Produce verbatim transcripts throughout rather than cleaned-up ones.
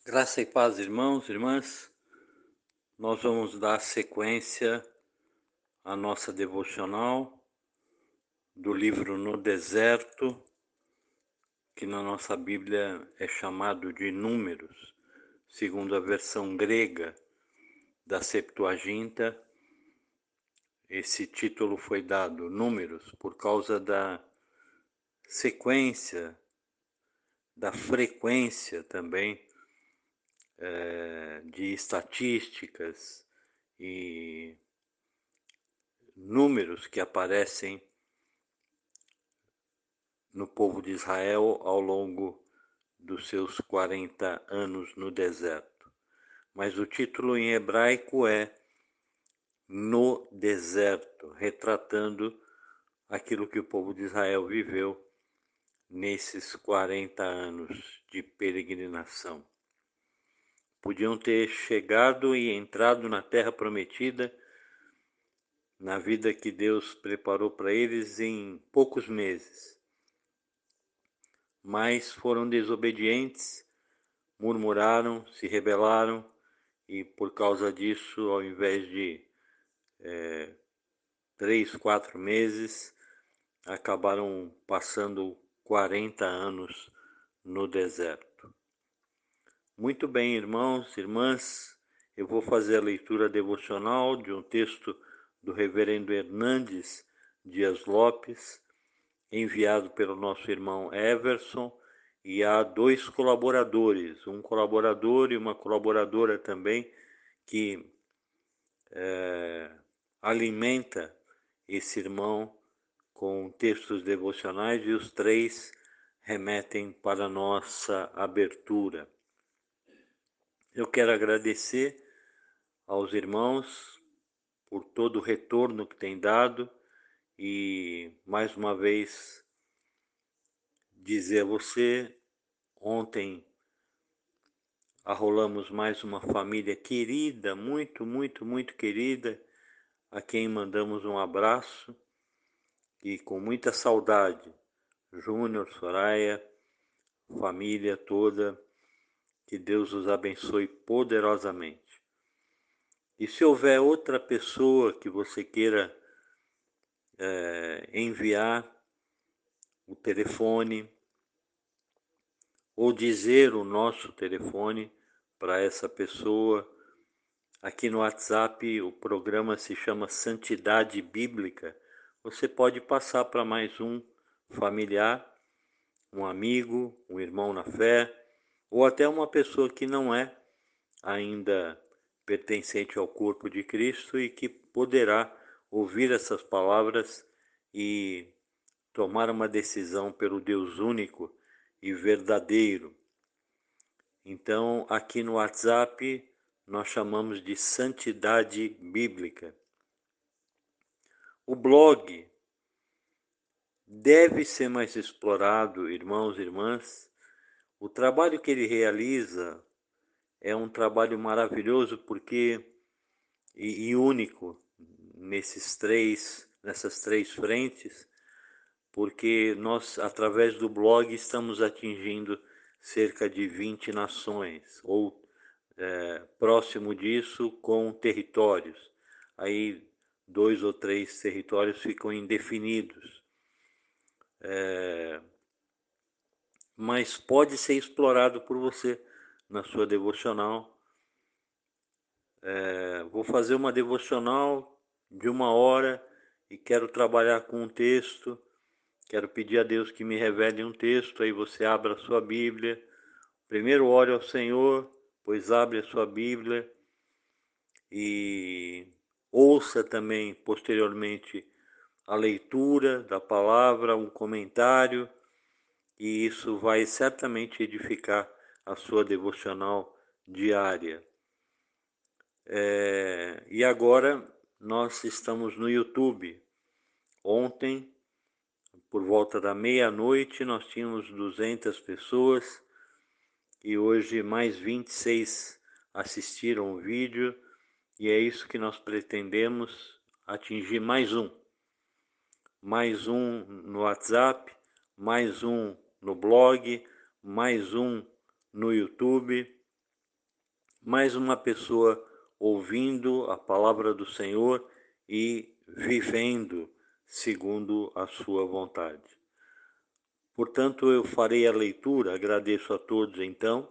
Graça e paz, irmãos e irmãs. Nós vamos dar sequência à nossa devocional do livro No Deserto, que na nossa Bíblia é chamado de Números, segundo a versão grega da Septuaginta. Esse título foi dado Números por causa da sequência, da frequência também é, de estatísticas e números que aparecem no povo de Israel ao longo dos seus quarenta anos no deserto. Mas o título em hebraico é No Deserto, retratando aquilo que o povo de Israel viveu nesses quarenta anos de peregrinação. Podiam ter chegado e entrado na terra prometida, na vida que Deus preparou para eles em poucos meses, mas foram desobedientes, murmuraram, se rebelaram e por causa disso, ao invés de é, três, quatro meses, acabaram passando quarenta anos no deserto. Muito bem, irmãos, irmãs, eu vou fazer a leitura devocional de um texto do reverendo Hernandes Dias Lopes, enviado pelo nosso irmão Everson, e há dois colaboradores, um colaborador e uma colaboradora também, que é, alimenta esse irmão com textos devocionais, e os três remetem para a nossa abertura. Eu quero agradecer aos irmãos por todo o retorno que têm dado e, mais uma vez, dizer a você, ontem arrolamos mais uma família querida, muito, muito, muito querida, a quem mandamos um abraço e com muita saudade. Júnior, Soraya, família toda, que Deus os abençoe poderosamente. E se houver outra pessoa que você queira é, enviar o telefone ou dizer o nosso telefone para essa pessoa, aqui no WhatsApp o programa se chama Santidade Bíblica. Você pode passar para mais um familiar, um amigo, um irmão na fé, ou até uma pessoa que não é ainda pertencente ao corpo de Cristo e que poderá ouvir essas palavras e tomar uma decisão pelo Deus único e verdadeiro. Então, aqui no WhatsApp, nós chamamos de Santidade Bíblica. O blog deve ser mais explorado, irmãos e irmãs. O trabalho que ele realiza é um trabalho maravilhoso porque e, e único nesses três, nessas três frentes, porque nós, através do blog, estamos atingindo cerca de vinte nações, ou é, próximo disso, com territórios. Aí dois ou três territórios ficam indefinidos. É, mas pode ser explorado por você na sua devocional. É, vou fazer uma devocional de uma hora e quero trabalhar com um texto. Quero pedir a Deus que me revele um texto. Aí você abre a sua Bíblia. Primeiro ore ao Senhor, pois abre a sua Bíblia e ouça também posteriormente a leitura da palavra, um comentário, e isso vai certamente edificar a sua devocional diária. É, e agora nós estamos no YouTube. Ontem, por volta da meia-noite, nós tínhamos duzentas pessoas e hoje mais vinte e seis assistiram o vídeo, e é isso que nós pretendemos, atingir mais um. Mais um no WhatsApp, mais um no blog, mais um no YouTube, mais uma pessoa ouvindo a palavra do Senhor e vivendo segundo a sua vontade. Portanto, eu farei a leitura, agradeço a todos então,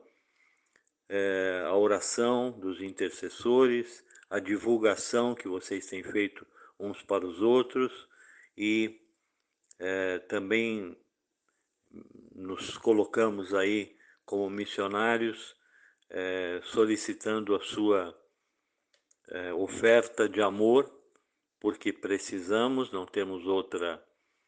é, a oração dos intercessores, a divulgação que vocês têm feito uns para os outros e é, também nos colocamos aí como missionários, é, solicitando a sua é, oferta de amor, porque precisamos, não temos outra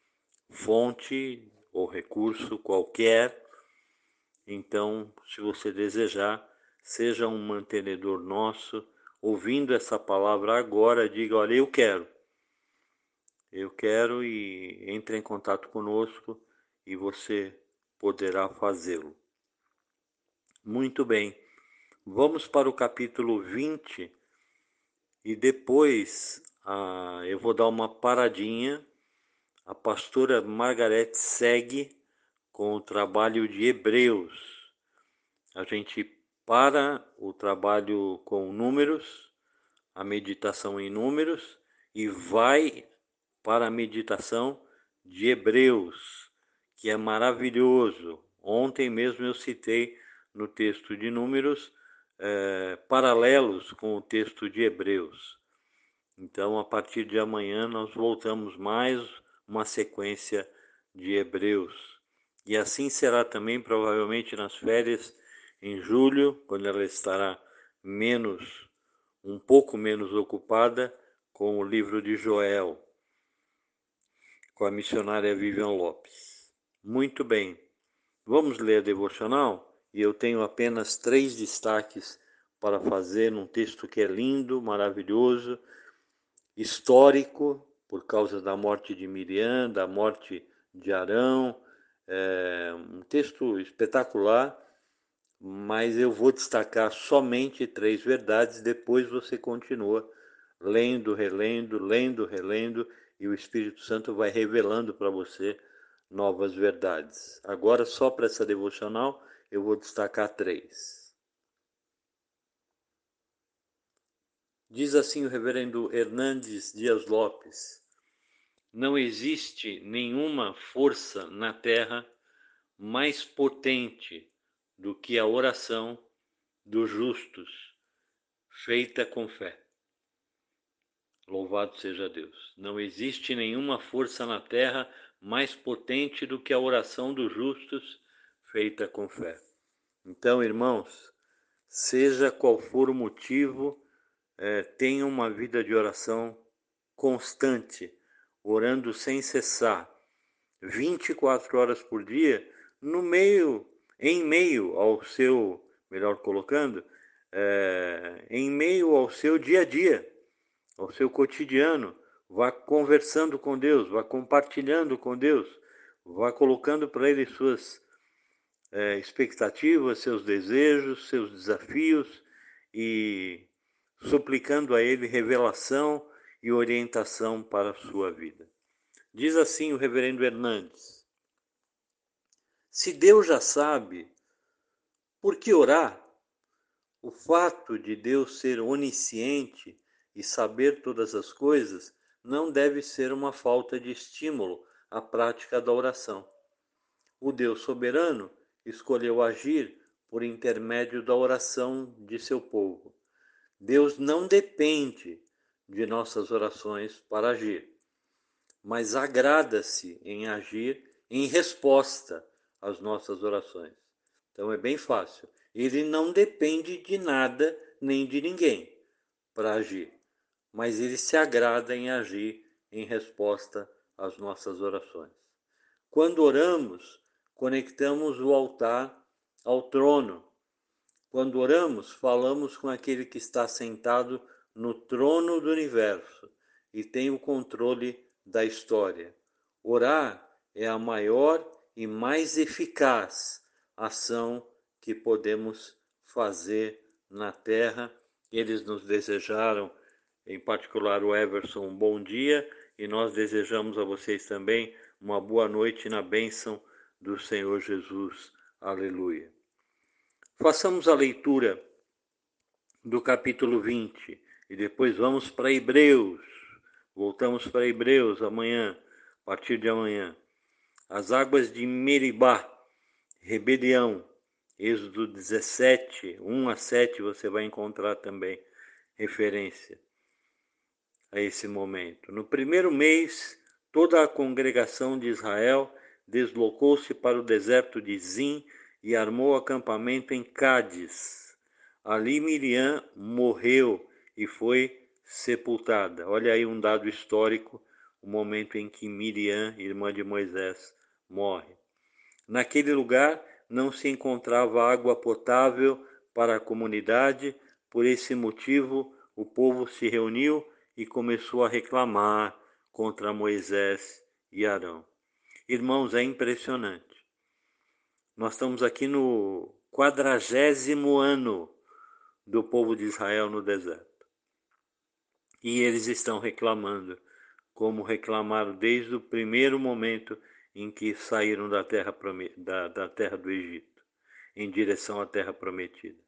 fonte ou recurso qualquer. Então, se você desejar, seja um mantenedor nosso, ouvindo essa palavra agora, diga, olha, eu quero. Eu quero e entre em contato conosco e você poderá fazê-lo. Muito bem, vamos para o capítulo vinte e depois ah, eu vou dar uma paradinha. A pastora Margarete segue com o trabalho de Hebreus. A gente para o trabalho com números, a meditação em números, e vai para a meditação de Hebreus, que é maravilhoso. Ontem mesmo eu citei no texto de números eh, paralelos com o texto de Hebreus. Então, a partir de amanhã, nós voltamos mais uma sequência de Hebreus. E assim será também, provavelmente, nas férias, em julho, quando ela estará menos, um pouco menos ocupada com o livro de Joel, com a missionária Vivian Lopes. Muito bem, vamos ler a devocional? E eu tenho apenas três destaques para fazer num texto que é lindo, maravilhoso, histórico, por causa da morte de Miriam, da morte de Arão, é um texto espetacular, mas eu vou destacar somente três verdades, depois você continua lendo, relendo, lendo, relendo, e o Espírito Santo vai revelando para você novas verdades. Agora, só para essa devocional, eu vou destacar três. Diz assim o reverendo Hernandes Dias Lopes: não existe nenhuma força na terra mais potente do que a oração dos justos, feita com fé. Louvado seja Deus. Não existe nenhuma força na terra mais potente do que a oração dos justos, feita com fé. Então, irmãos, seja qual for o motivo, é, tenha uma vida de oração constante, orando sem cessar, vinte e quatro horas por dia, no meio, em meio ao seu, melhor colocando, é, em meio ao seu dia a dia, ao seu cotidiano, vá conversando com Deus, vá compartilhando com Deus, vá colocando para Ele suas é, expectativas, seus desejos, seus desafios e suplicando a Ele revelação e orientação para a sua vida. Diz assim o reverendo Hernandes: se Deus já sabe, por que orar? O fato de Deus ser onisciente e saber todas as coisas não deve ser uma falta de estímulo à prática da oração. O Deus soberano escolheu agir por intermédio da oração de seu povo. Deus não depende de nossas orações para agir, mas agrada-se em agir em resposta às nossas orações. Então é bem fácil. Ele não depende de nada nem de ninguém para agir, mas ele se agrada em agir em resposta às nossas orações. Quando oramos, conectamos o altar ao trono. Quando oramos, falamos com aquele que está sentado no trono do universo e tem o controle da história. Orar é a maior e mais eficaz ação que podemos fazer na terra. Eles nos desejaram, em particular o Everson, um bom dia, e nós desejamos a vocês também uma boa noite na bênção do Senhor Jesus. Aleluia. Façamos a leitura do capítulo vinte. E depois vamos para Hebreus. Voltamos para Hebreus amanhã, a partir de amanhã. As águas de Meribá, rebelião. Êxodo dezessete, um a sete, você vai encontrar também referência a esse momento. No primeiro mês, toda a congregação de Israel deslocou-se para o deserto de Zim e armou acampamento em Cádiz. Ali Miriam morreu e foi sepultada. Olha aí um dado histórico, o momento em que Miriam, irmã de Moisés, morre. Naquele lugar não se encontrava água potável para a comunidade, por esse motivo o povo se reuniu e começou a reclamar contra Moisés e Arão. Irmãos, é impressionante. Nós estamos aqui no quadragésimo ano do povo de Israel no deserto. E eles estão reclamando, como reclamaram desde o primeiro momento em que saíram da terra, da, da terra do Egito, em direção à terra prometida.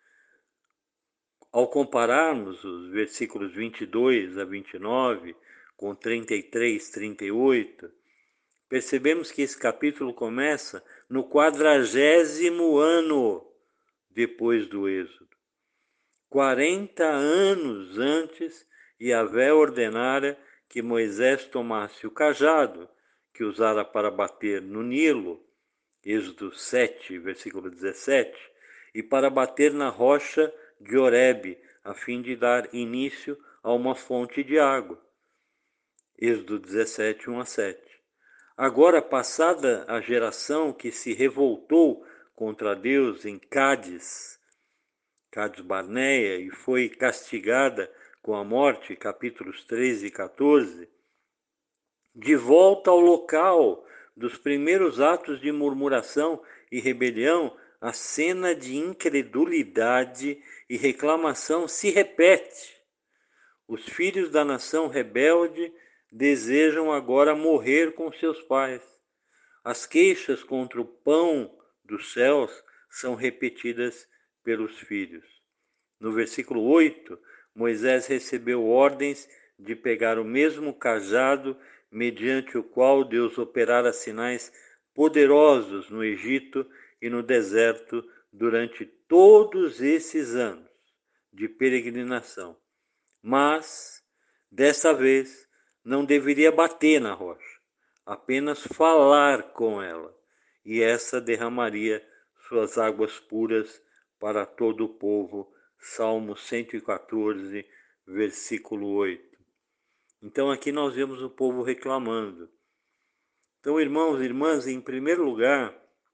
Ao compararmos os versículos vinte e dois a vinte e nove com trinta e três, trinta e oito, percebemos que esse capítulo começa no quadragésimo ano depois do Êxodo. quarenta anos antes, Yahvé ordenara que Moisés tomasse o cajado que usara para bater no Nilo, Êxodo sete, versículo dezessete, e para bater na rocha de Horebe, a fim de dar início a uma fonte de água. Êxodo dezessete, um a sete. Agora, passada a geração que se revoltou contra Deus em Cádiz, Cádiz Barneia, e foi castigada com a morte, capítulos treze e quatorze, de volta ao local dos primeiros atos de murmuração e rebelião, a cena de incredulidade e reclamação se repete. Os filhos da nação rebelde desejam agora morrer com seus pais. As queixas contra o pão dos céus são repetidas pelos filhos. No versículo oito, Moisés recebeu ordens de pegar o mesmo cajado mediante o qual Deus operara sinais poderosos no Egito e no deserto durante todos esses anos de peregrinação. Mas, desta vez, não deveria bater na rocha, apenas falar com ela, e essa derramaria suas águas puras para todo o povo. Salmo cento e quatorze, versículo oito. Então aqui nós vemos o povo reclamando. Então, irmãos e irmãs, em primeiro lugar,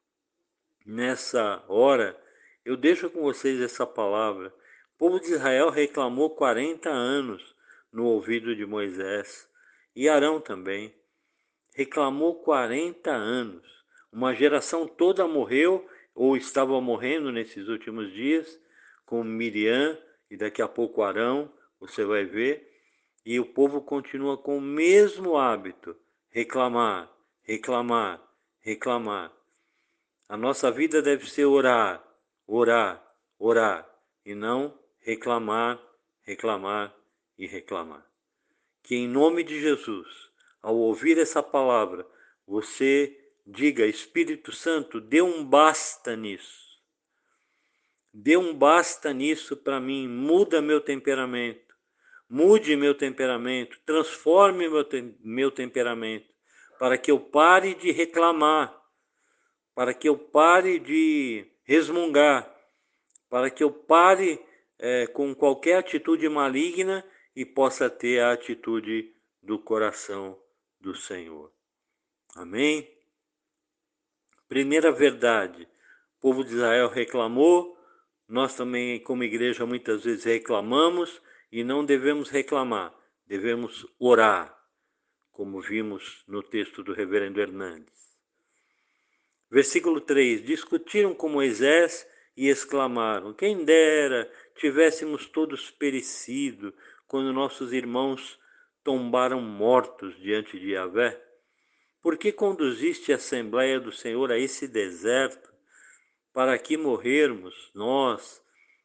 nessa hora, eu deixo com vocês essa palavra. O povo de Israel reclamou quarenta anos no ouvido de Moisés, e Arão também. Reclamou quarenta anos. Uma geração toda morreu, ou estava morrendo nesses últimos dias, com Miriam e daqui a pouco Arão, você vai ver. E o povo continua com o mesmo hábito, reclamar, reclamar, reclamar. A nossa vida deve ser orar, orar, orar, e não reclamar, reclamar e reclamar. Que em nome de Jesus, ao ouvir essa palavra, você diga: Espírito Santo, dê um basta nisso. Dê um basta nisso para mim, muda meu temperamento. Mude meu temperamento, transforme meu, te- meu temperamento, para que eu pare de reclamar, para que eu pare de resmungar, para que eu pare é, com qualquer atitude maligna e possa ter a atitude do coração do Senhor. Amém? Primeira verdade, o povo de Israel reclamou, nós também, como igreja, muitas vezes reclamamos, e não devemos reclamar, devemos orar, como vimos no texto do reverendo Hernandes. Versículo três, discutiram com Moisés e exclamaram: quem dera tivéssemos todos perecido quando nossos irmãos tombaram mortos diante de Yahvé. Por que conduziste a Assembleia do Senhor a esse deserto, para aqui morrermos, nós,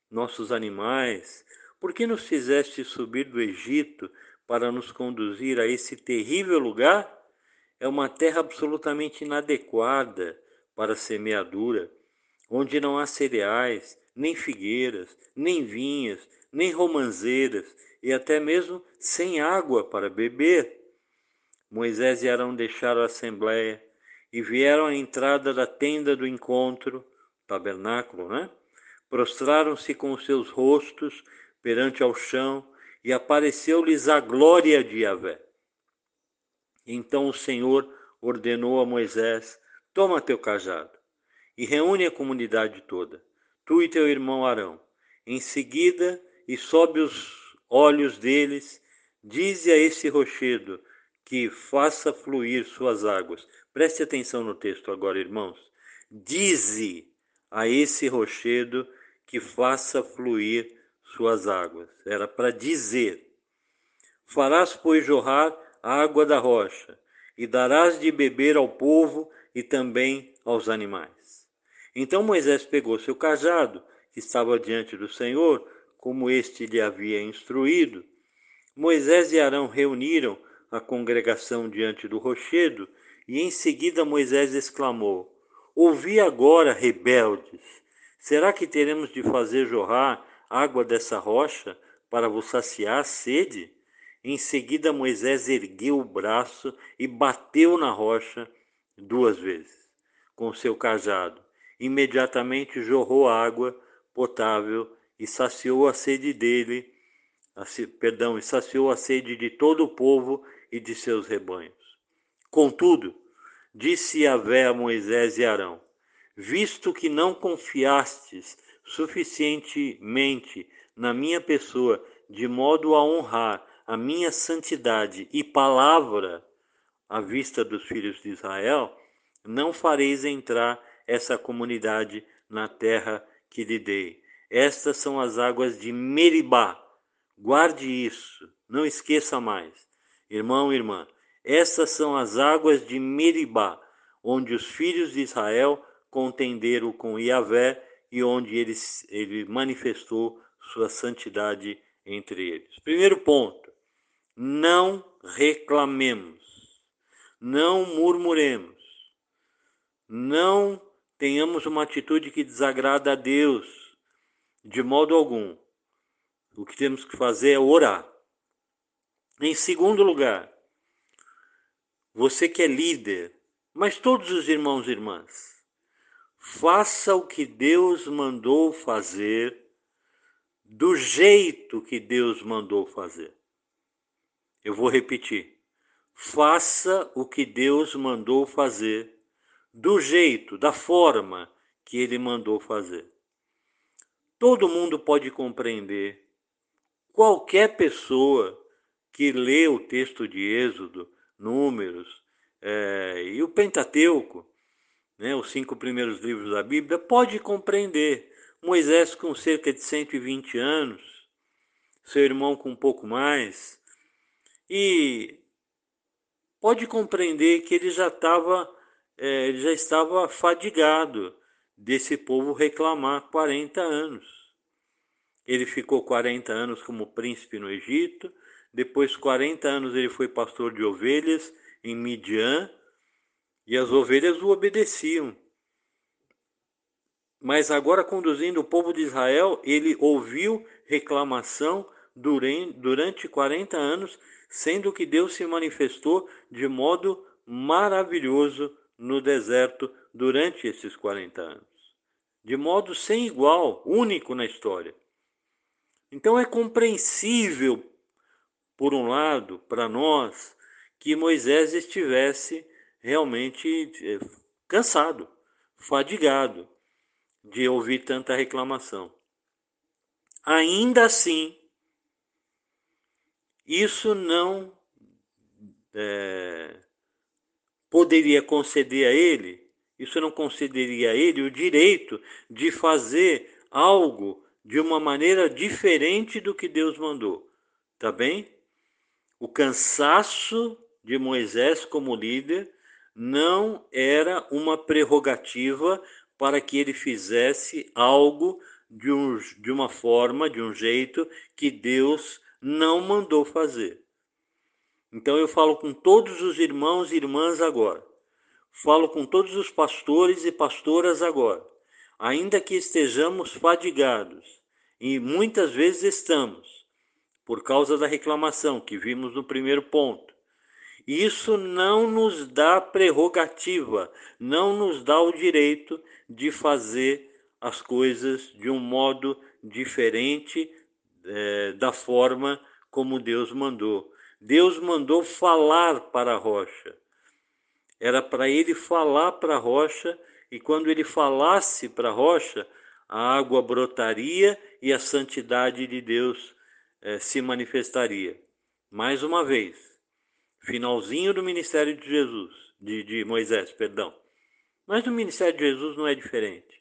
nossos animais? Por que nos fizeste subir do Egito para nos conduzir a esse terrível lugar? É uma terra absolutamente inadequada para a semeadura, onde não há cereais, nem figueiras, nem vinhas, nem romãzeiras, e até mesmo sem água para beber. Moisés e Arão deixaram a assembleia e vieram à entrada da tenda do encontro, tabernáculo, né? Prostraram-se com os seus rostos perante ao chão, e apareceu-lhes a glória de Yahvé. Então o Senhor ordenou a Moisés: toma teu cajado e reúne a comunidade toda, tu e teu irmão Arão. Em seguida, e sob os olhos deles, dize a esse rochedo que faça fluir suas águas. Preste atenção no texto agora, irmãos. Dize a esse rochedo que faça fluir suas águas. Era para dizer. Farás, pois, jorrar a água da rocha, e darás de beber ao povo e também aos animais. Então Moisés pegou seu cajado, que estava diante do Senhor, como este lhe havia instruído. Moisés e Arão reuniram a congregação diante do rochedo, e em seguida Moisés exclamou: ouvi agora, rebeldes, será que teremos de fazer jorrar água dessa rocha para vos saciar a sede? Em seguida Moisés ergueu o braço e bateu na rocha duas vezes com seu cajado. Imediatamente jorrou água potável e saciou a sede dele, a, perdão, e saciou a sede de todo o povo e de seus rebanhos. Contudo, disse Yahvé a Moisés e Arão: visto que não confiastes suficientemente na minha pessoa, de modo a honrar a minha santidade e palavra à vista dos filhos de Israel, não fareis entrar essa comunidade na terra que lhe dei. Estas são as águas de Meribá. Guarde isso, não esqueça mais. Irmão e irmã, essas são as águas de Meribá, onde os filhos de Israel contenderam com Yahvé e onde ele, ele manifestou sua santidade entre eles. Primeiro ponto, não reclamemos, não murmuremos, não tenhamos uma atitude que desagrada a Deus, de modo algum. O que temos que fazer é orar. Em segundo lugar, você que é líder, mas todos os irmãos e irmãs, faça o que Deus mandou fazer, do jeito que Deus mandou fazer. Eu vou repetir. Faça o que Deus mandou fazer, do jeito, da forma que Ele mandou fazer. Todo mundo pode compreender. Qualquer pessoa que lê o texto de Êxodo, Números é, e o Pentateuco, né, os cinco primeiros livros da Bíblia, pode compreender. Moisés com cerca de cento e vinte anos, seu irmão com um pouco mais, e pode compreender que ele já estava, é, ele já estava fadigado desse povo reclamar quarenta anos. Ele ficou quarenta anos como príncipe no Egito, depois quarenta anos ele foi pastor de ovelhas em Midian, e as ovelhas o obedeciam. Mas agora, conduzindo o povo de Israel, ele ouviu reclamação durante quarenta anos, sendo que Deus se manifestou de modo maravilhoso no deserto durante esses quarenta anos. De modo sem igual, único na história. Então é compreensível, por um lado, para nós, que Moisés estivesse realmente cansado, fadigado de ouvir tanta reclamação. Ainda assim, isso não é, poderia conceder a ele, isso não concederia a ele o direito de fazer algo de uma maneira diferente do que Deus mandou. Tá bem? O cansaço de Moisés como líder não era uma prerrogativa para que ele fizesse algo de, um, de uma forma, de um jeito que Deus não mandou fazer. Então eu falo com todos os irmãos e irmãs agora. Falo com todos os pastores e pastoras agora. Ainda que estejamos fadigados, e muitas vezes estamos, por causa da reclamação que vimos no primeiro ponto. Isso não nos dá prerrogativa, não nos dá o direito de fazer as coisas de um modo diferente é, da forma como Deus mandou. Deus mandou falar para a rocha. Era para ele falar para a rocha, e quando ele falasse para a rocha, a água brotaria e a santidade de Deus eh, se manifestaria. Mais uma vez, finalzinho do ministério de Jesus, de, de Moisés, perdão. Mas no ministério de Jesus não é diferente.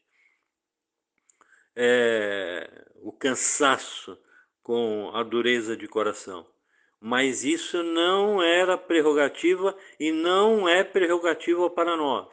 É, o cansaço com a dureza de coração. Mas isso não era prerrogativa e não é prerrogativa para nós.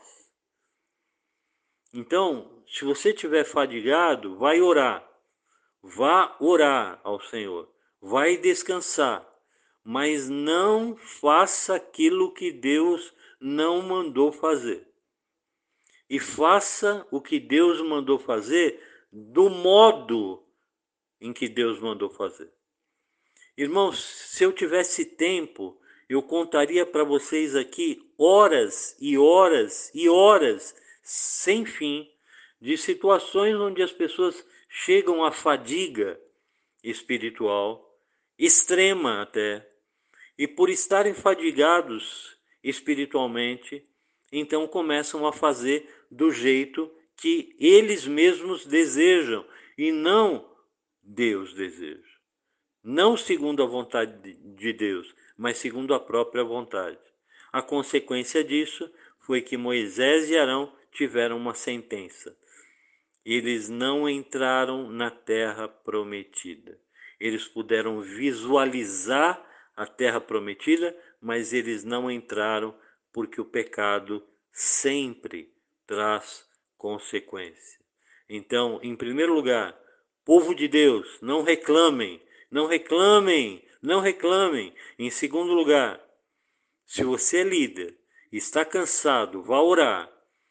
Então, se você estiver fadigado, vai orar. Vá orar ao Senhor. Vai descansar. Mas não faça aquilo que Deus não mandou fazer. E faça o que Deus mandou fazer do modo em que Deus mandou fazer. Irmãos, se eu tivesse tempo, eu contaria para vocês aqui horas e horas e horas sem fim de situações onde as pessoas chegam à fadiga espiritual, extrema até, e por estarem fadigados espiritualmente, então começam a fazer do jeito que eles mesmos desejam e não Deus deseja. Não segundo a vontade de Deus, mas segundo a própria vontade. A consequência disso foi que Moisés e Arão tiveram uma sentença. Eles não entraram na terra prometida. Eles puderam visualizar a terra prometida, mas eles não entraram porque o pecado sempre traz consequência. Então, em primeiro lugar, povo de Deus, não reclamem. Não reclamem, não reclamem. Em segundo lugar, se você é líder, está cansado, vá orar,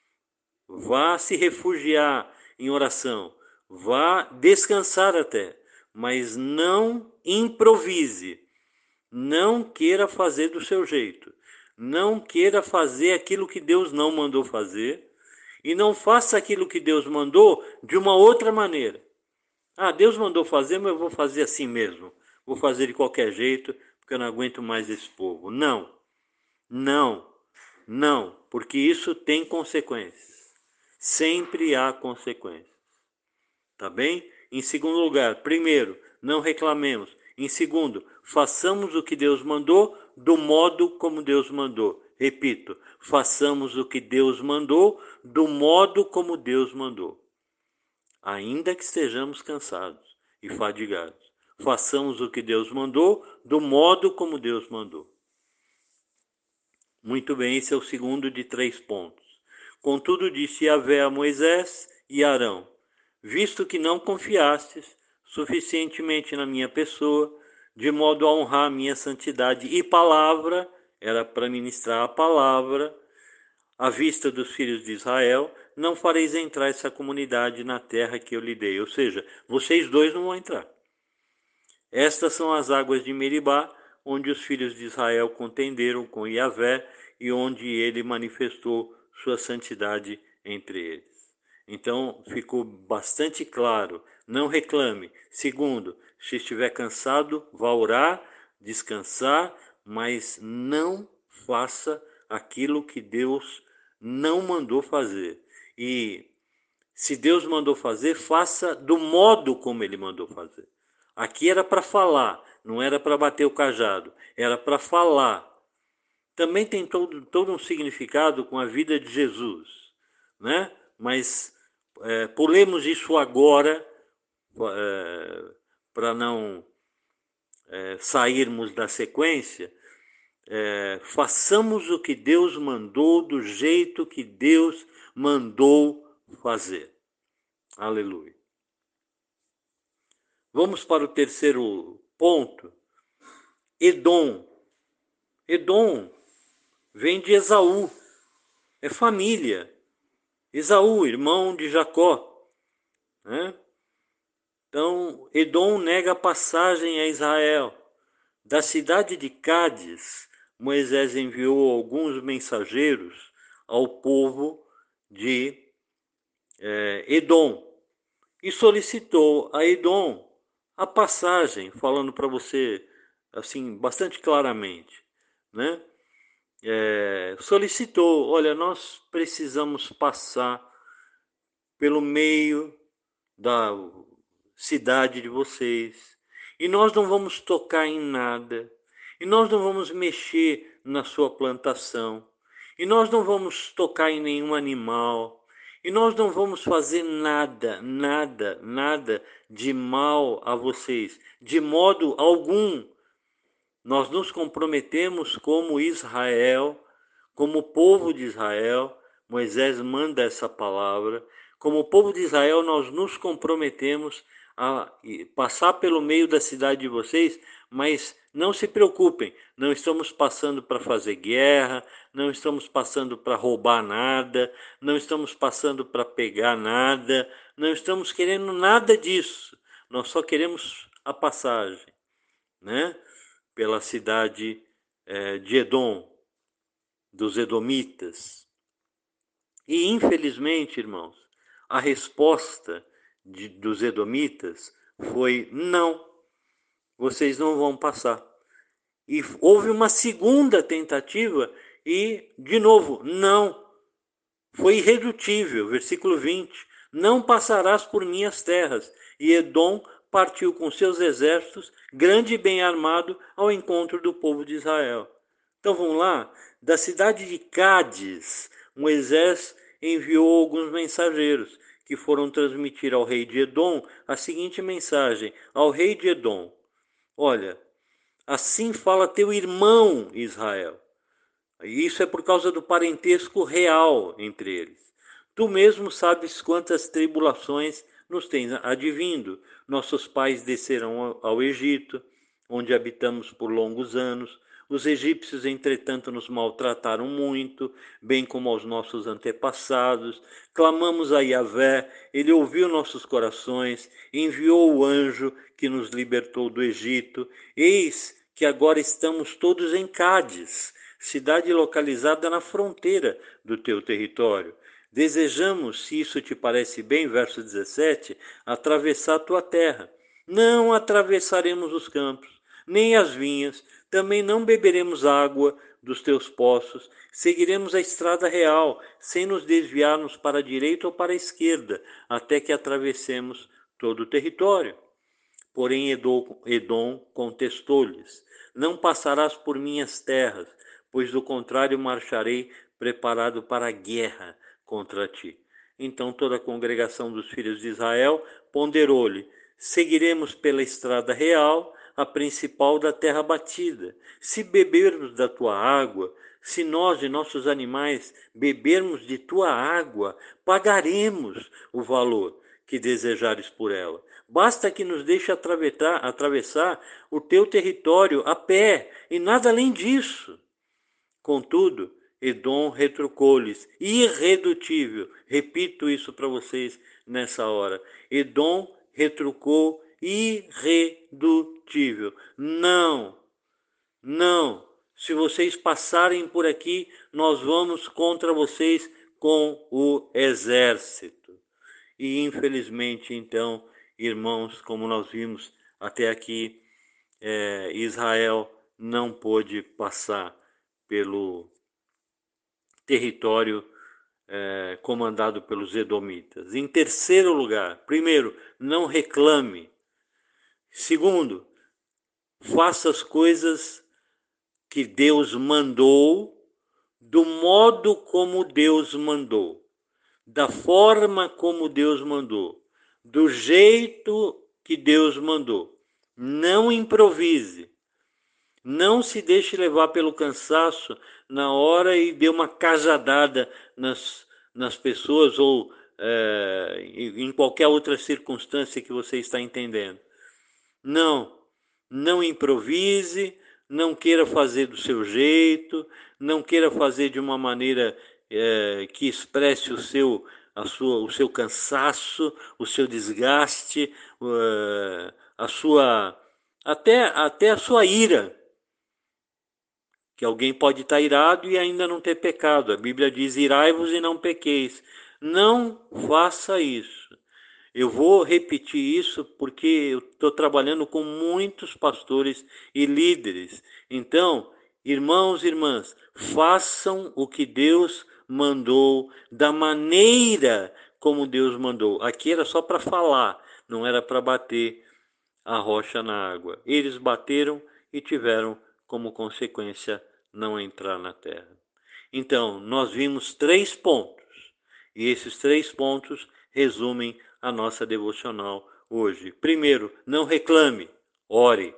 vá se refugiar em oração, vá descansar até, mas não improvise, não queira fazer do seu jeito, não queira fazer aquilo que Deus não mandou fazer, e não faça aquilo que Deus mandou de uma outra maneira. Ah, Deus mandou fazer, mas eu vou fazer assim mesmo. Vou fazer de qualquer jeito, porque eu não aguento mais esse povo. Não, não, não, porque isso tem consequências. Sempre há consequências. Tá bem? Em segundo lugar, primeiro, não reclamemos. Em segundo, façamos o que Deus mandou do modo como Deus mandou. Repito, façamos o que Deus mandou do modo como Deus mandou. Ainda que estejamos cansados e fadigados, façamos o que Deus mandou, do modo como Deus mandou. Muito bem, esse é o segundo de três pontos. Contudo, disse Yahvé a Moisés e Arão: visto que não confiastes suficientemente na minha pessoa, de modo a honrar a minha santidade e palavra, era para ministrar a palavra, à vista dos filhos de Israel, não fareis entrar essa comunidade na terra que eu lhe dei. Ou seja, vocês dois não vão entrar. Estas são as águas de Meribá, onde os filhos de Israel contenderam com Yahvé e onde ele manifestou sua santidade entre eles. Então, ficou bastante claro, não reclame. Segundo, se estiver cansado, vá orar, descansar, mas não faça aquilo que Deus não mandou fazer. E se Deus mandou fazer, faça do modo como ele mandou fazer. Aqui era para falar, não era para bater o cajado, era para falar. Também tem todo, todo um significado com a vida de Jesus, né? Mas é, pulemos isso agora, é, para não é, sairmos da sequência. É, façamos o que Deus mandou do jeito que Deus mandou fazer. Aleluia. Vamos para o terceiro ponto. Edom. Edom vem de Esaú, é família. Esaú, irmão de Jacó, né? Então, Edom nega passagem a Israel. Da cidade de Cádiz, Moisés enviou alguns mensageiros ao povo de é, Edom e solicitou a Edom a passagem, falando para você assim bastante claramente, né? É, solicitou, olha, nós precisamos passar pelo meio da cidade de vocês, e nós não vamos tocar em nada, e nós não vamos mexer na sua plantação, e nós não vamos tocar em nenhum animal, e nós não vamos fazer nada, nada, nada de mal a vocês, de modo algum. Nós nos comprometemos como Israel, como povo de Israel. Moisés manda essa palavra. Como povo de Israel, nós nos comprometemos a passar pelo meio da cidade de vocês, mas não se preocupem, não estamos passando para fazer guerra, não estamos passando para roubar nada, não estamos passando para pegar nada, não estamos querendo nada disso. Nós só queremos a passagem, né? Pela cidade eh, de Edom, dos Edomitas. E, infelizmente, irmãos, a resposta de, dos Edomitas foi não, vocês não vão passar. E houve uma segunda tentativa e, de novo, não. Foi irredutível, versículo vinte. Não passarás por minhas terras. E Edom partiu com seus exércitos, grande e bem armado, ao encontro do povo de Israel. Então vamos lá. Da cidade de Cádiz, Moisés enviou alguns mensageiros que foram transmitir ao rei de Edom a seguinte mensagem: ao rei de Edom, olha, assim fala teu irmão Israel. E isso é por causa do parentesco real entre eles. Tu mesmo sabes quantas tribulações nos tens advindo. Nossos pais desceram ao Egito, onde habitamos por longos anos. Os egípcios, entretanto, nos maltrataram muito, bem como aos nossos antepassados. Clamamos a Yahvé, ele ouviu nossos corações, enviou o anjo que nos libertou do Egito. Eis que agora estamos todos em Cádiz, cidade localizada na fronteira do teu território. Desejamos, se isso te parece bem, verso dezessete, atravessar a tua terra. Não atravessaremos os campos, nem as vinhas, também não beberemos água dos teus poços, seguiremos a estrada real, sem nos desviarmos para a direita ou para a esquerda, até que atravessemos todo o território. Porém Edom contestou-lhes: não passarás por minhas terras, pois do contrário marcharei preparado para a guerra contra ti. Então toda a congregação dos filhos de Israel ponderou-lhe: seguiremos pela estrada real, a principal da terra batida. Se bebermos da tua água, se nós e nossos animais bebermos de tua água, pagaremos o valor que desejares por ela. Basta que nos deixe atravessar, atravessar o teu território a pé, e nada além disso. Contudo, Edom retrucou-lhes, irredutível. Repito isso para vocês nessa hora. Edom retrucou, irredutível. Não, não. Se vocês passarem por aqui, nós vamos contra vocês com o exército. E infelizmente, então, irmãos, como nós vimos até aqui, é, Israel não pôde passar pelo território é, comandado pelos Edomitas. Em terceiro lugar, primeiro, não reclame. Segundo, faça as coisas que Deus mandou, do modo como Deus mandou, da forma como Deus mandou, do jeito que Deus mandou. Não improvise. Não se deixe levar pelo cansaço na hora e dê uma cajadada nas, nas pessoas ou é, em qualquer outra circunstância que você está entendendo. Não, não improvise, não queira fazer do seu jeito, não queira fazer de uma maneira é, que expresse o seu, a sua, o seu cansaço, o seu desgaste, uh, a sua, até, até a sua ira. Que alguém pode estar irado e ainda não ter pecado. A Bíblia diz: irai-vos e não pequeis. Não faça isso. Eu vou repetir isso porque eu estou trabalhando com muitos pastores e líderes. Então, irmãos e irmãs, façam o que Deus mandou, da maneira como Deus mandou. Aqui era só para falar, não era para bater a rocha na água. Eles bateram e tiveram como consequência não entrar na terra. Então, nós vimos três pontos, e esses três pontos resumem a nossa devocional hoje. Primeiro, não reclame, ore.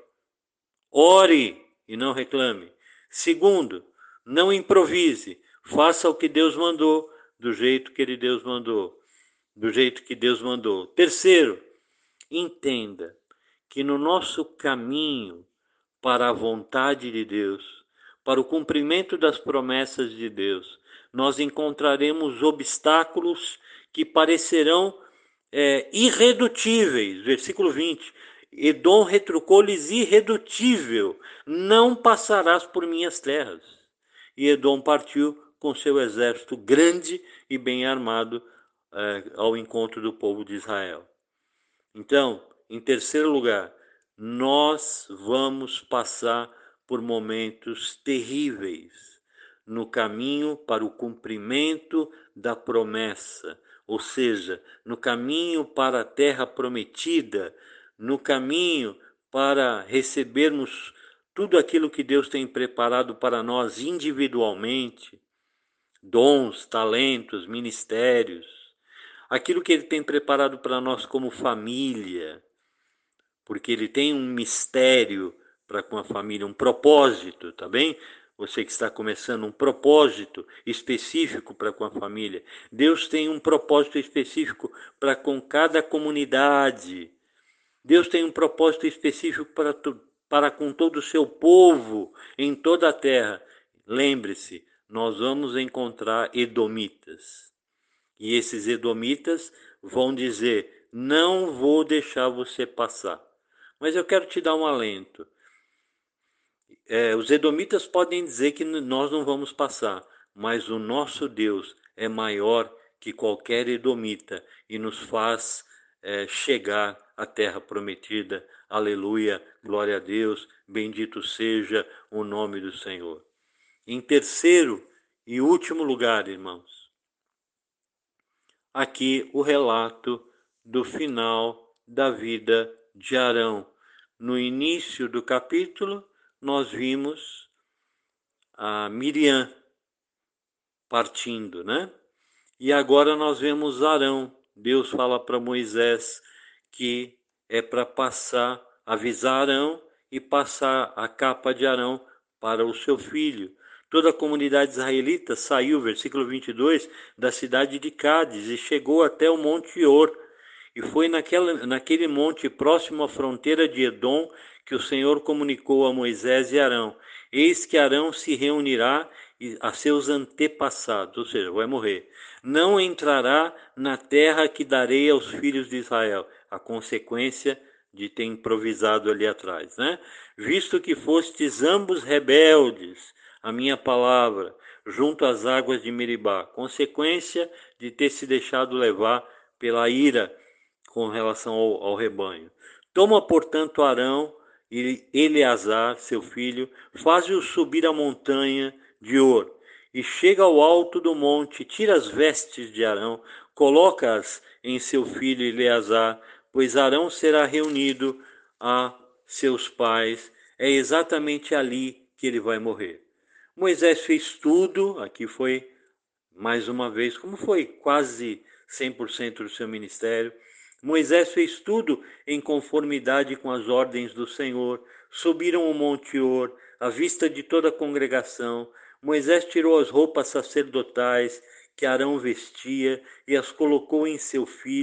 Ore e não reclame. Segundo, não improvise, faça o que Deus mandou, do jeito que ele Deus mandou, do jeito que Deus mandou. Terceiro, entenda que no nosso caminho para a vontade de Deus, para o cumprimento das promessas de Deus, nós encontraremos obstáculos que parecerão é, irredutíveis. Versículo vinte. Edom retrucou-lhes: irredutível, não passarás por minhas terras. E Edom partiu com seu exército grande e bem armado é, ao encontro do povo de Israel. Então, em terceiro lugar, nós vamos passar por momentos terríveis no caminho para o cumprimento da promessa, ou seja, no caminho para a terra prometida, no caminho para recebermos tudo aquilo que Deus tem preparado para nós individualmente, dons, talentos, ministérios, aquilo que Ele tem preparado para nós como família, porque Ele tem um mistério para com a família, um propósito, tá bem? Você que está começando, um propósito específico para com a família. Deus tem um propósito específico para com cada comunidade. Deus tem um propósito específico para, para com todo o seu povo em toda a terra. Lembre-se, nós vamos encontrar edomitas. E esses edomitas vão dizer: não vou deixar você passar. Mas eu quero te dar um alento. É, os edomitas podem dizer que nós não vamos passar, mas o nosso Deus é maior que qualquer edomita e nos faz é, chegar à terra prometida. Aleluia, glória a Deus, bendito seja o nome do Senhor. Em terceiro e último lugar, irmãos, aqui o relato do final da vida de Arão. No início do capítulo, nós vimos a Miriam partindo, né? E agora nós vemos Arão. Deus fala para Moisés que é para passar, avisar Arão e passar a capa de Arão para o seu filho. Toda a comunidade israelita saiu, versículo vinte e dois, da cidade de Cádiz e chegou até o Monte Or. E foi naquela, naquele monte próximo à fronteira de Edom que o Senhor comunicou a Moisés e Arão: eis que Arão se reunirá a seus antepassados, ou seja, vai morrer. Não entrará na terra que darei aos filhos de Israel. A consequência de ter improvisado ali atrás, né? Visto que fostes ambos rebeldes a minha palavra, junto às águas de Meribá. Consequência de ter se deixado levar pela ira com relação ao, ao rebanho. Toma, portanto, Arão e Eleazar, seu filho, faz-os subir a montanha de Or, e chega ao alto do monte, tira as vestes de Arão, coloca-as em seu filho Eleazar, pois Arão será reunido a seus pais. É exatamente ali que ele vai morrer. Moisés fez tudo, aqui foi mais uma vez, como foi quase cem por cento do seu ministério, Moisés fez tudo em conformidade com as ordens do Senhor. Subiram o monte Or, à vista de toda a congregação. Moisés tirou as roupas sacerdotais que Arão vestia e as colocou em seu filho,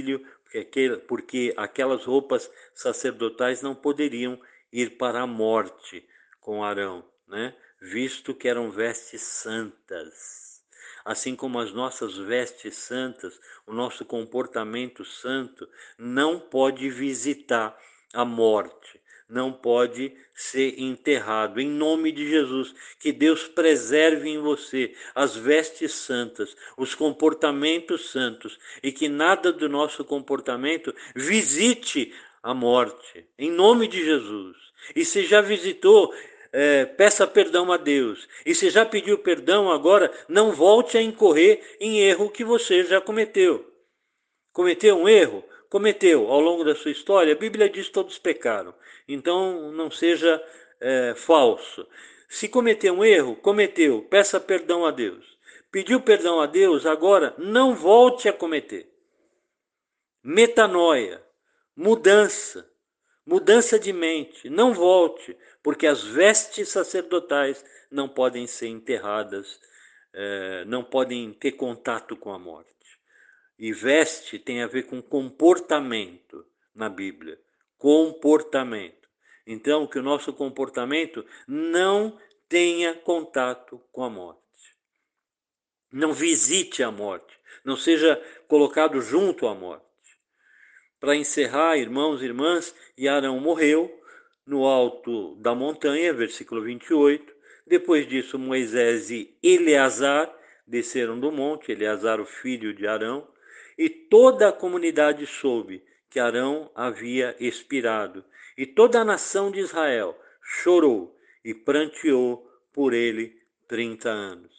porque aquelas roupas sacerdotais não poderiam ir para a morte com Arão, né? Visto que eram vestes santas. Assim como as nossas vestes santas, o nosso comportamento santo não pode visitar a morte, não pode ser enterrado. Em nome de Jesus, que Deus preserve em você as vestes santas, os comportamentos santos, e que nada do nosso comportamento visite a morte. Em nome de Jesus. E se já visitou, é, peça perdão a Deus. E se já pediu perdão agora, não volte a incorrer em erro que você já cometeu. Cometeu um erro? Cometeu ao longo da sua história. A Bíblia diz que todos pecaram. Então não seja é, falso. Se cometeu um erro, cometeu. Peça perdão a Deus. Pediu perdão a Deus, agora não volte a cometer. Metanoia, mudança, mudança de mente. Não volte, porque as vestes sacerdotais não podem ser enterradas, é, não podem ter contato com a morte. E veste tem a ver com comportamento na Bíblia. Comportamento. Então, que o nosso comportamento não tenha contato com a morte. Não visite a morte. Não seja colocado junto à morte. Para encerrar, irmãos e irmãs, e Arão morreu no alto da montanha, versículo vinte e oito. Depois disso, Moisés e Eleazar desceram do monte, Eleazar, o filho de Arão, e toda a comunidade soube que Arão havia expirado. E toda a nação de Israel chorou e pranteou por ele trinta anos.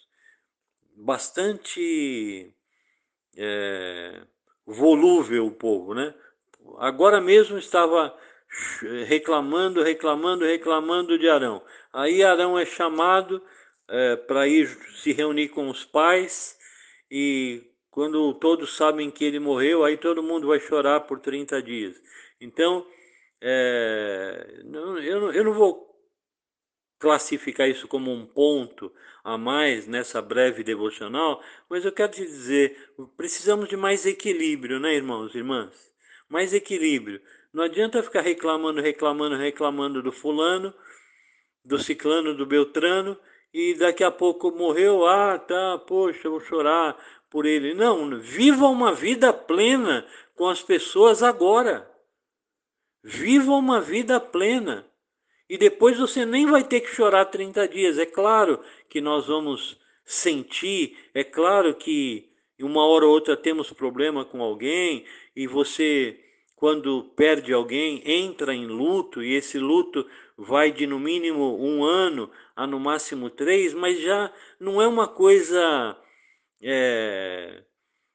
Bastante é, volúvel o povo, né? Agora mesmo estava reclamando, reclamando, reclamando de Arão. Aí Arão é chamado é, para ir se reunir com os pais, e quando todos sabem que ele morreu, aí todo mundo vai chorar por trinta dias. Então, é, eu, eu não vou classificar isso como um ponto a mais nessa breve devocional, mas eu quero te dizer, precisamos de mais equilíbrio, né, irmãos e irmãs? Mais equilíbrio. Não adianta ficar reclamando, reclamando, reclamando do fulano, do ciclano, do beltrano, e daqui a pouco morreu, ah, tá, poxa, vou chorar por ele. Não, viva uma vida plena com as pessoas agora. Viva uma vida plena. E depois você nem vai ter que chorar trinta dias. É claro que nós vamos sentir, é claro que uma hora ou outra temos problema com alguém, e você, quando perde alguém, entra em luto, e esse luto vai de no mínimo um ano a no máximo três, mas já não é uma coisa é,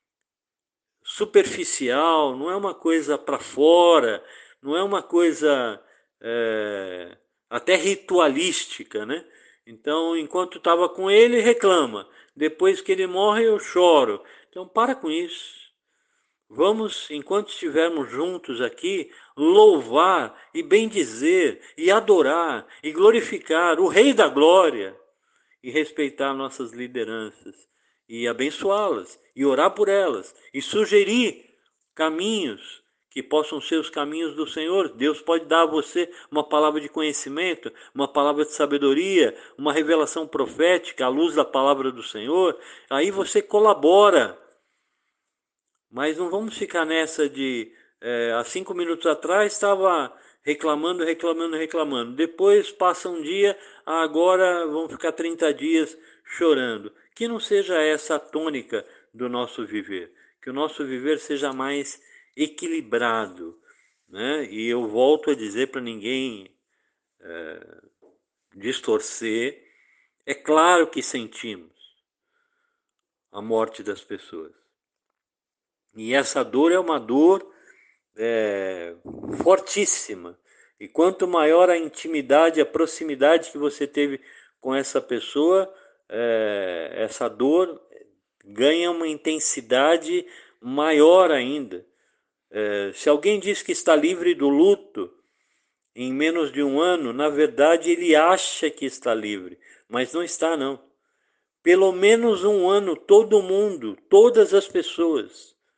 superficial, não é uma coisa para fora, não é uma coisa é, até ritualística, né? Então, enquanto estava com ele, reclama. Depois que ele morre, eu choro. Então, para com isso. Vamos, enquanto estivermos juntos aqui, louvar e bendizer e adorar e glorificar o Rei da Glória, e respeitar nossas lideranças e abençoá-las e orar por elas e sugerir caminhos que possam ser os caminhos do Senhor. Deus pode dar a você uma palavra de conhecimento, uma palavra de sabedoria, uma revelação profética à luz da palavra do Senhor. Aí você colabora. Mas não vamos ficar nessa de é, há cinco minutos atrás estava reclamando, reclamando, reclamando. Depois passa um dia, agora vamos ficar trinta dias chorando. Que não seja essa a tônica do nosso viver. Que o nosso viver seja mais equilibrado. Né? E eu volto a dizer para ninguém é, distorcer. É claro que sentimos a morte das pessoas. E essa dor é uma dor é, fortíssima. E quanto maior a intimidade, a proximidade que você teve com essa pessoa, é, essa dor ganha uma intensidade maior ainda. É, se alguém diz que está livre do luto em menos de um ano, na verdade ele acha que está livre, mas não está não. Pelo menos um ano todo mundo, todas as pessoas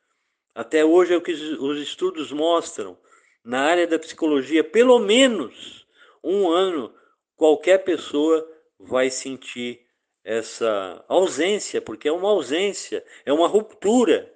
Até hoje é o que os estudos mostram. Na área da psicologia, pelo menos um ano, qualquer pessoa vai sentir essa ausência, porque é uma ausência, é uma ruptura.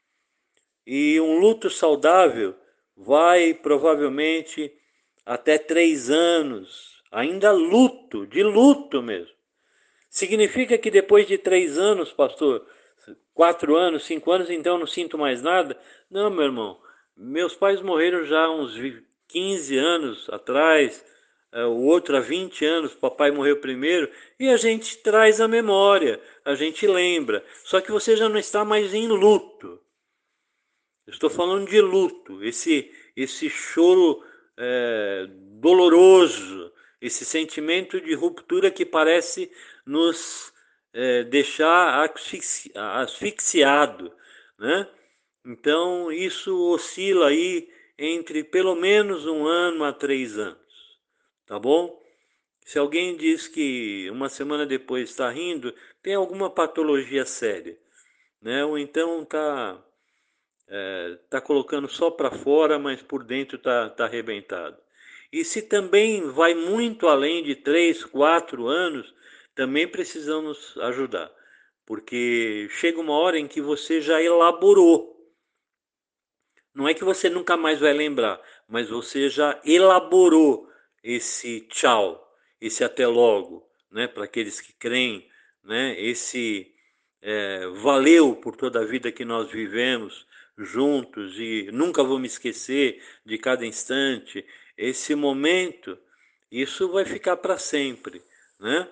E um luto saudável vai provavelmente até três anos, ainda luto, de luto mesmo. Significa que depois de três anos, pastor, quatro anos, cinco anos, então eu não sinto mais nada? Não, meu irmão. Meus pais morreram já há uns quinze anos atrás, o outro há vinte anos, papai morreu primeiro, e a gente traz a memória, a gente lembra. Só que você já não está mais em luto. Estou falando de luto, esse, esse choro é, doloroso, esse sentimento de ruptura que parece nos é, deixar asfixi, asfixiado, né? Então, isso oscila aí entre pelo menos um ano a três anos, tá bom? Se alguém diz que uma semana depois está rindo, tem alguma patologia séria, né? Ou então está é, tá colocando só para fora, mas por dentro está tá arrebentado. E se também vai muito além de três, quatro anos, também precisamos ajudar, porque chega uma hora em que você já elaborou. Não é que você nunca mais vai lembrar, mas você já elaborou esse tchau, esse até logo, né? Para aqueles que creem, né? Esse é, valeu por toda a vida que nós vivemos juntos e nunca vou me esquecer de cada instante. Esse momento, isso vai ficar para sempre, né?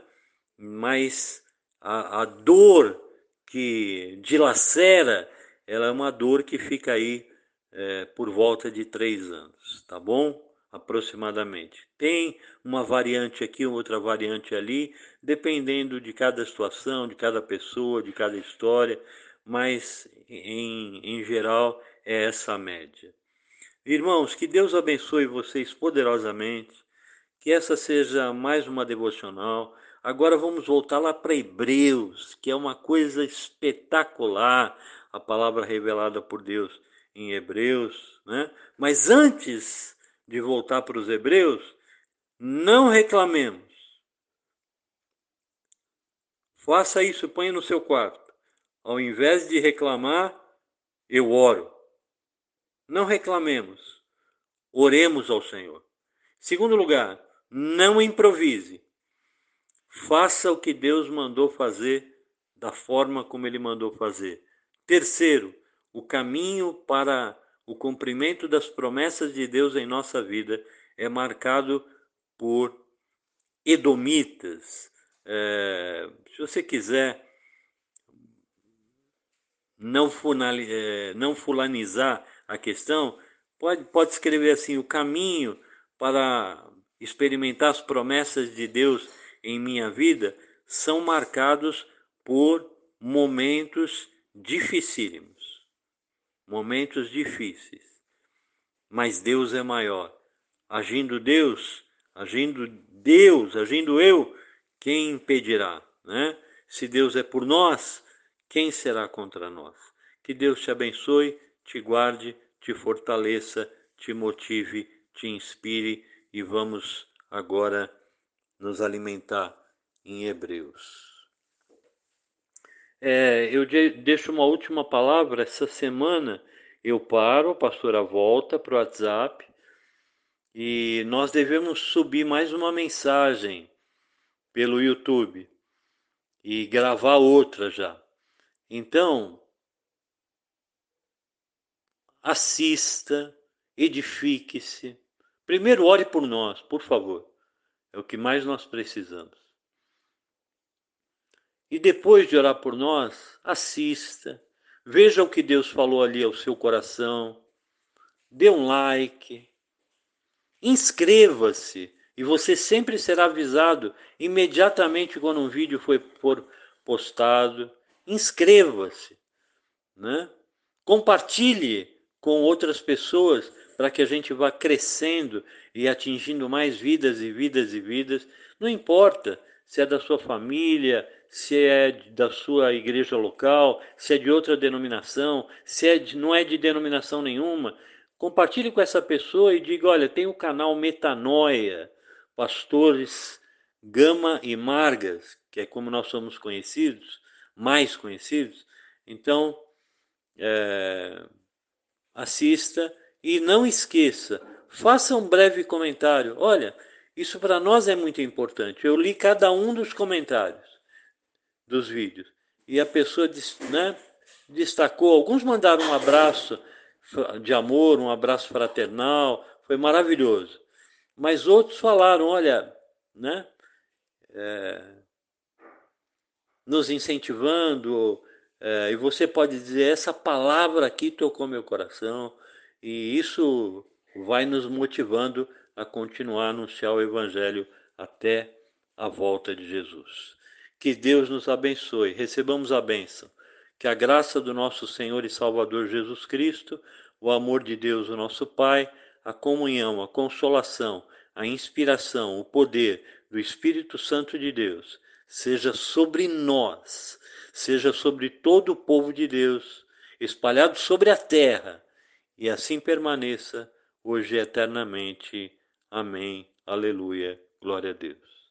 Mas a, a dor que dilacera, ela é uma dor que fica aí é, por volta de três anos, tá bom? Aproximadamente. Tem uma variante aqui, outra variante ali, dependendo de cada situação, de cada pessoa, de cada história, mas em, em geral é essa a média. Irmãos, que Deus abençoe vocês poderosamente, que essa seja mais uma devocional. Agora vamos voltar lá para Hebreus, que é uma coisa espetacular, a palavra revelada por Deus em Hebreus, né? Mas antes de voltar para os Hebreus, não reclamemos. Faça isso, ponha no seu quarto. Ao invés de reclamar, eu oro. Não reclamemos, oremos ao Senhor. Segundo lugar, não improvise. Faça o que Deus mandou fazer da forma como Ele mandou fazer. Terceiro, o caminho para o cumprimento das promessas de Deus em nossa vida é marcado por edomitas. É, se você quiser não, funali, é, não fulanizar a questão, pode, pode escrever assim, o caminho para experimentar as promessas de Deus em minha vida são marcados por momentos dificílimos, momentos difíceis. Mas Deus é maior. Agindo Deus, agindo Deus, agindo eu, quem impedirá, né? Se Deus é por nós, quem será contra nós? Que Deus te abençoe, te guarde, te fortaleça, te motive, te inspire e vamos agora nos alimentar em Hebreus. É, eu deixo uma última palavra. Essa semana eu paro, a pastora volta para o WhatsApp e nós devemos subir mais uma mensagem pelo YouTube e gravar outra já. Então, assista, edifique-se. Primeiro ore por nós, por favor. É o que mais nós precisamos. E depois de orar por nós, assista, veja o que Deus falou ali ao seu coração, dê um like, inscreva-se e você sempre será avisado imediatamente quando um vídeo for postado. Inscreva-se, né? Compartilhe com outras pessoas para que a gente vá crescendo e atingindo mais vidas e vidas e vidas. Não importa se é da sua família, se é da sua igreja local, se é de outra denominação, se é de, não é de denominação nenhuma, compartilhe com essa pessoa e diga, olha, tem o canal Metanoia, pastores Gama e Margas, que é como nós somos conhecidos, mais conhecidos. Então, é, assista e não esqueça, faça um breve comentário. Olha, isso para nós é muito importante. Eu li cada um dos comentários dos vídeos e a pessoa, né, destacou. Alguns mandaram um abraço de amor, um abraço fraternal, foi maravilhoso. Mas outros falaram, olha, né, é, nos incentivando, é, e você pode dizer, essa palavra aqui tocou meu coração, e isso vai nos motivando a continuar a anunciar o Evangelho até a volta de Jesus. Que Deus nos abençoe, recebamos a bênção. Que a graça do nosso Senhor e Salvador Jesus Cristo, o amor de Deus, o nosso Pai, a comunhão, a consolação, a inspiração, o poder do Espírito Santo de Deus, seja sobre nós, seja sobre todo o povo de Deus, espalhado sobre a terra, e assim permaneça, hoje e eternamente. Amém. Aleluia. Glória a Deus.